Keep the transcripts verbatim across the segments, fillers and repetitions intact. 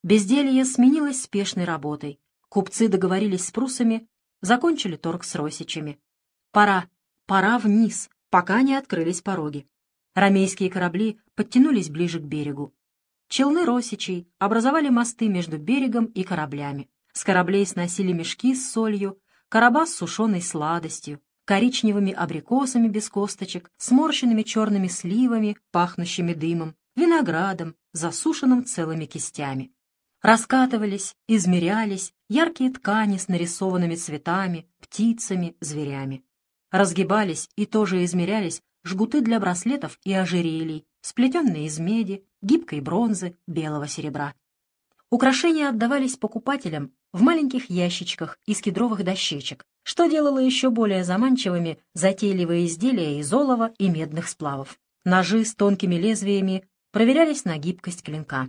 Безделье сменилось спешной работой. Купцы договорились с пруссами, закончили торг с росичами. Пора, пора вниз, пока не открылись пороги. Ромейские корабли подтянулись ближе к берегу. Челны росичей образовали мосты между берегом и кораблями. С кораблей сносили мешки с солью, короба с сушеной сладостью, коричневыми абрикосами без косточек, сморщенными черными сливами, пахнущими дымом, виноградом, засушенным целыми кистями. Раскатывались, измерялись яркие ткани с нарисованными цветами, птицами, зверями. Разгибались и тоже измерялись жгуты для браслетов и ожерелий, сплетенные из меди, гибкой бронзы, белого серебра. Украшения отдавались покупателям в маленьких ящичках из кедровых дощечек, что делало еще более заманчивыми затейливые изделия из олова и медных сплавов. Ножи с тонкими лезвиями проверялись на гибкость клинка.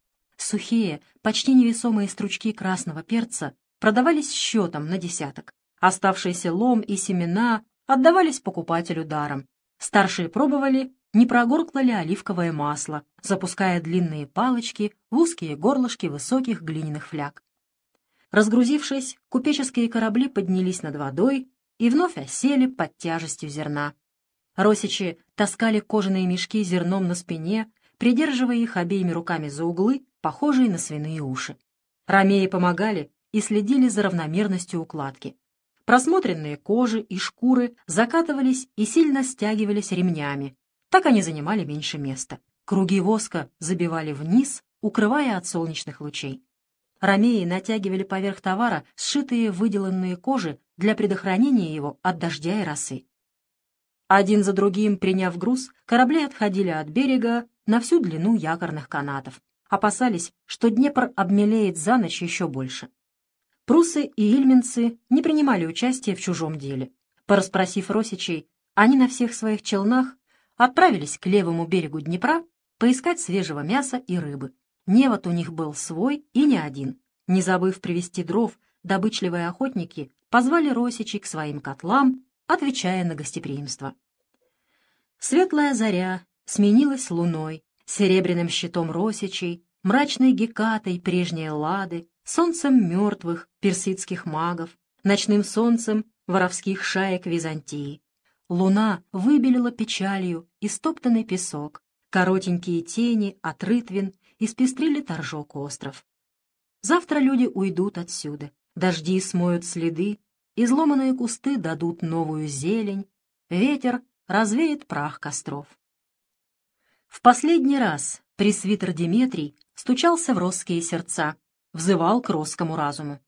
Сухие, почти невесомые стручки красного перца продавались счетом на десяток. Оставшийся лом и семена отдавались покупателю даром. Старшие пробовали, не прогоркло ли оливковое масло, запуская длинные палочки в узкие горлышки высоких глиняных фляг. Разгрузившись, купеческие корабли поднялись над водой и вновь осели под тяжестью зерна. Росичи таскали кожаные мешки зерном на спине, придерживая их обеими руками за углы, похожие на свиные уши. Ромеи помогали и следили за равномерностью укладки. Просмотренные кожи и шкуры закатывались и сильно стягивались ремнями. Так они занимали меньше места. Круги воска забивали вниз, укрывая от солнечных лучей. Ромеи натягивали поверх товара сшитые выделанные кожи для предохранения его от дождя и росы. Один за другим, приняв груз, корабли отходили от берега на всю длину якорных канатов. Опасались, что Днепр обмелеет за ночь еще больше. Пруссы и ильменцы не принимали участия в чужом деле. Порасспросив росичей, они на всех своих челнах отправились к левому берегу Днепра поискать свежего мяса и рыбы. Невод у них был свой и не один. Не забыв привезти дров, добычливые охотники позвали росичей к своим котлам, отвечая на гостеприимство. Светлая заря сменилась луной, серебряным щитом росичей, мрачной гекатой прежней Эллады, солнцем мертвых персидских магов, ночным солнцем воровских шаек Византии. Луна выбелила печалью истоптанный песок, коротенькие тени от рытвин испестрили торжок остров. Завтра люди уйдут отсюда, дожди смоют следы, изломанные кусты дадут новую зелень, ветер развеет прах костров. В последний раз пресвитер Деметрий стучался в росские сердца, взывал к росскому разуму.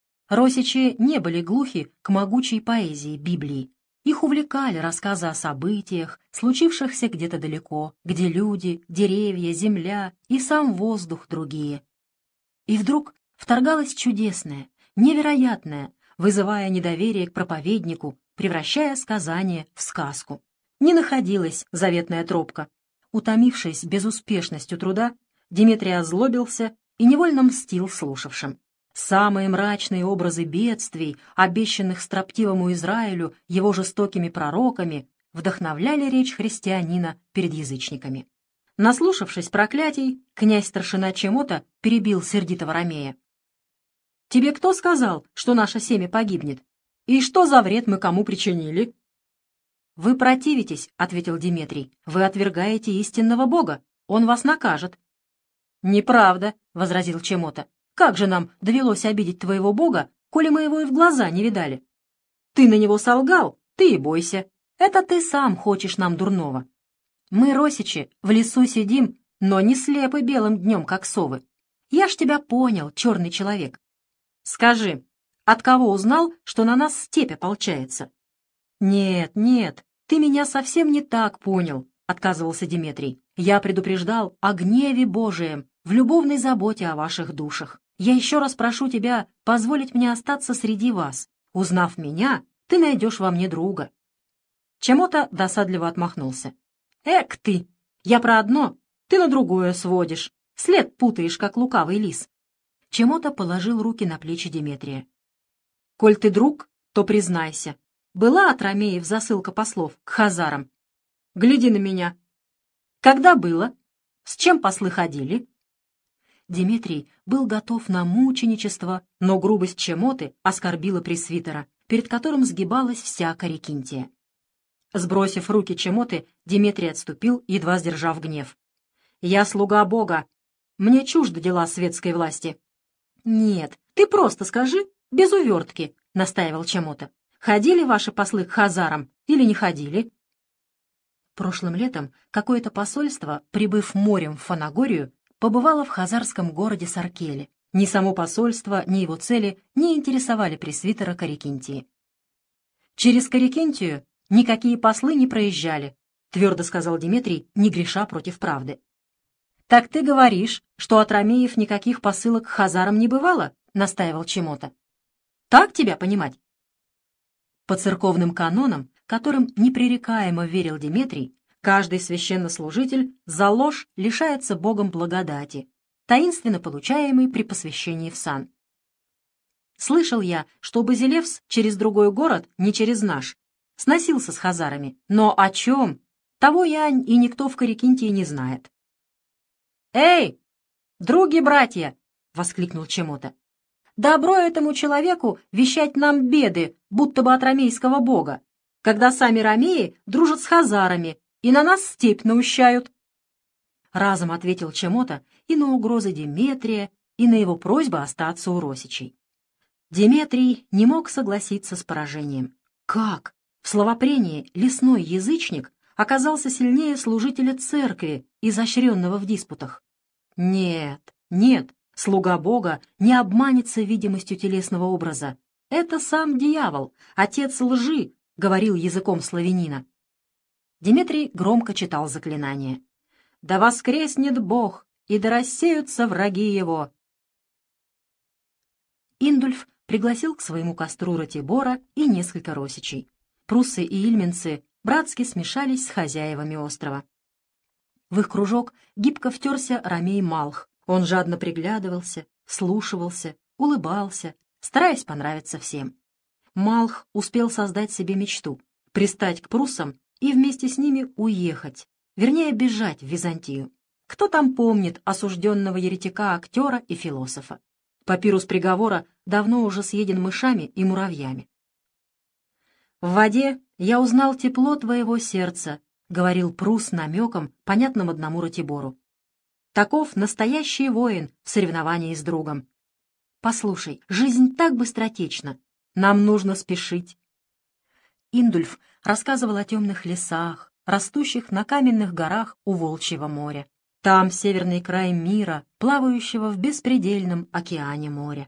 Росичи не были глухи к могучей поэзии Библии. Их увлекали рассказы о событиях, случившихся где-то далеко, где люди, деревья, земля и сам воздух другие. И вдруг вторгалось чудесное, невероятное, вызывая недоверие к проповеднику, превращая сказание в сказку. Не находилась заветная тропка. Утомившись безуспешностью труда, Деметрий озлобился и невольно мстил слушавшим. Самые мрачные образы бедствий, обещанных строптивому Израилю его жестокими пророками, вдохновляли речь христианина перед язычниками. Наслушавшись проклятий, князь-старшина Чемота перебил сердитого ромея. «Тебе кто сказал, что наше семя погибнет? И что за вред мы кому причинили?» «Вы противитесь», — ответил Деметрий. «Вы отвергаете истинного Бога. Он вас накажет». «Неправда», — возразил Чемота. «Как же нам довелось обидеть твоего Бога, коли мы его и в глаза не видали? Ты на него солгал, ты и бойся. Это ты сам хочешь нам дурного. Мы, росичи, в лесу сидим, но не слепы белым днем, как совы. Я ж тебя понял, черный человек. Скажи, от кого узнал, что на нас степь ополчается?» «Нет, нет, ты меня совсем не так понял», — отказывался Деметрий. «Я предупреждал о гневе Божием в любовной заботе о ваших душах. Я еще раз прошу тебя позволить мне остаться среди вас. Узнав меня, ты найдешь во мне друга». Чемота досадливо отмахнулся. «Эк ты! Я про одно, ты на другое сводишь. След путаешь, как лукавый лис». Чемота положил руки на плечи Деметрия. «Коль ты друг, то признайся. Была от ромеев засылка послов к хазарам? Гляди на меня. Когда было? С чем послы ходили?» Деметрий был готов на мученичество, но грубость Чемоты оскорбила пресвитера, перед которым сгибалась вся Корикинтия. Сбросив руки Чемоты, Деметрий отступил, едва сдержав гнев. «Я слуга Бога. Мне чужды дела светской власти». «Нет, ты просто скажи, без увертки», — настаивал Чемота. «Ходили ваши послы к хазарам или не ходили?» Прошлым летом какое-то посольство, прибыв морем в Фанагорию, побывало в хазарском городе Саркеле. Ни само посольство, ни его цели не интересовали пресвитера Корикинтии. «Через Корикинтию никакие послы не проезжали», — твердо сказал Деметрий, не греша против правды. «Так ты говоришь, что от ромеев никаких посылок к хазарам не бывало?» — настаивал Чемота. «Так тебя понимать?» По церковным канонам, которым непререкаемо верил Деметрий, каждый священнослужитель за ложь лишается Богом благодати, таинственно получаемой при посвящении в сан. Слышал я, что Базилевс через другой город, не через наш, сносился с хазарами, но о чем? Того я и никто в Корикинтии не знает. «Эй, други-братья!» — воскликнул Чемота. «Добро этому человеку вещать нам беды, будто бы от ромейского бога, когда сами ромеи дружат с хазарами и на нас степь наущают». Разом ответил Чемота и на угрозы Деметрия, и на его просьбу остаться у росичей. Деметрий не мог согласиться с поражением. Как? В словопрении лесной язычник оказался сильнее служителя церкви, изощренного в диспутах. Нет, нет, слуга Бога не обманется видимостью телесного образа. Это сам дьявол, отец лжи, говорил языком славянина. Деметрий громко читал заклинание. «Да воскреснет Бог, и да рассеются враги его!» Индульф пригласил к своему костру Ратибора и несколько росичей. Пруссы и ильменцы братски смешались с хозяевами острова. В их кружок гибко втерся ромей Малх. Он жадно приглядывался, вслушивался, улыбался, стараясь понравиться всем. Малх успел создать себе мечту — пристать к пруссам и вместе с ними уехать, вернее, бежать в Византию. Кто там помнит осужденного еретика-актера и философа? Папирус приговора давно уже съеден мышами и муравьями. «В воде я узнал тепло твоего сердца», — говорил Прусс намеком, понятным одному Ратибору. «Таков настоящий воин в соревновании с другом. Послушай, жизнь так быстротечна, нам нужно спешить». Индульф рассказывал о темных лесах, растущих на каменных горах у Волчьего моря. Там северный край мира, плавающего в беспредельном океане моря.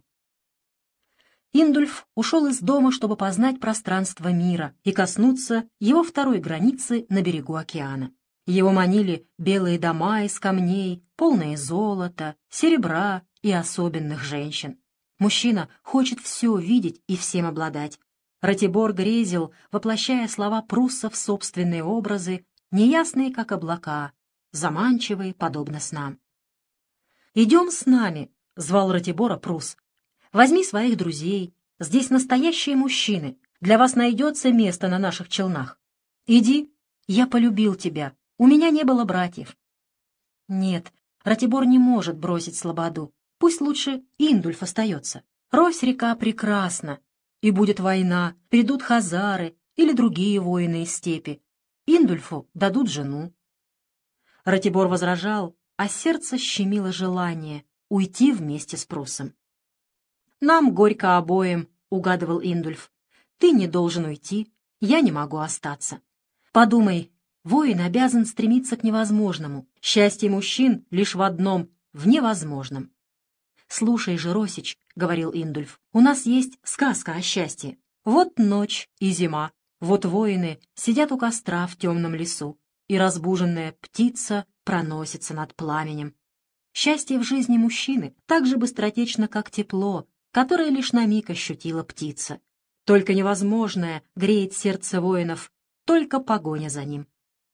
Индульф ушел из дома, чтобы познать пространство мира и коснуться его второй границы на берегу океана. Его манили белые дома из камней, полные золота, серебра и особенных женщин. Мужчина хочет все видеть и всем обладать. Ратибор грезил, воплощая слова Прусса в собственные образы, неясные, как облака, заманчивые, подобно снам. «Идем с нами», — звал Ратибора Прусс. «Возьми своих друзей, здесь настоящие мужчины, для вас найдется место на наших челнах. Иди, я полюбил тебя, у меня не было братьев». Нет, Ратибор не может бросить слободу, пусть лучше Индульф остается. Рось-река прекрасна, и будет война, придут хазары или другие воины из степи. Индульфу дадут жену. Ратибор возражал, а сердце щемило желание уйти вместе с Пруссом. «Нам горько обоим», — угадывал Индульф. «Ты не должен уйти, я не могу остаться. Подумай, воин обязан стремиться к невозможному. Счастье мужчин лишь в одном — в невозможном». «Слушай же, Росич», — говорил Индульф, — «у нас есть сказка о счастье. Вот ночь и зима, вот воины сидят у костра в темном лесу, и разбуженная птица проносится над пламенем. Счастье в жизни мужчины так же быстротечно, как тепло, которое лишь на миг ощутила птица. Только невозможное греет сердце воинов, только погоня за ним».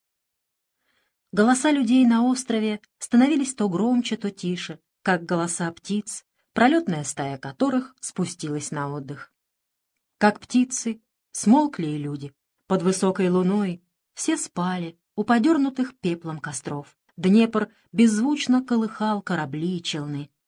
Голоса людей на острове становились то громче, то тише, как голоса птиц, пролетная стая которых спустилась на отдых. Как птицы, смолкли и люди. Под высокой луной все спали у подернутых пеплом костров. Днепр беззвучно колыхал корабли и челны.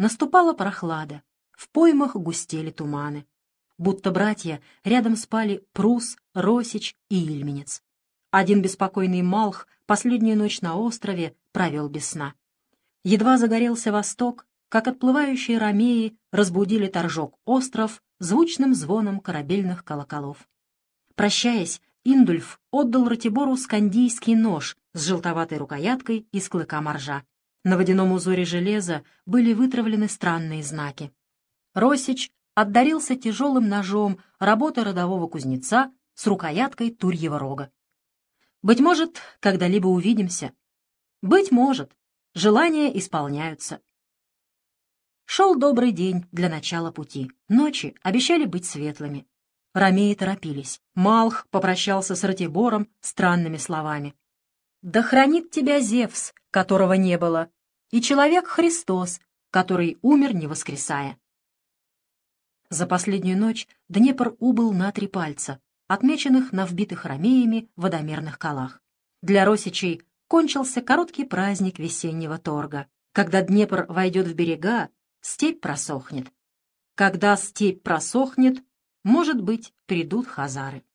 наступала прохлада, в поймах густели туманы. Будто братья рядом спали Прус, Росич и Ильменец. Один беспокойный Малх последнюю ночь на острове провел без сна. Едва загорелся восток, как отплывающие ромеи разбудили торжок остров звучным звоном корабельных колоколов. Прощаясь, Индульф отдал Ратибору скандийский нож с желтоватой рукояткой из клыка моржа. На водяном узоре железа были вытравлены странные знаки. Росич отдарился тяжелым ножом работы родового кузнеца с рукояткой турьего рога. «Быть может, когда-либо увидимся. Быть может, желания исполняются». Шел добрый день для начала пути. Ночи обещали быть светлыми. Ромеи торопились. Малх попрощался с Ратибором странными словами. «Да хранит тебя Зевс, которого не было, и человек Христос, который умер, не воскресая». За последнюю ночь Днепр убыл на три пальца, отмеченных на вбитых ромеями водомерных колах. Для росичей кончился короткий праздник весеннего торга. Когда Днепр войдет в берега, степь просохнет. Когда степь просохнет, может быть, придут хазары.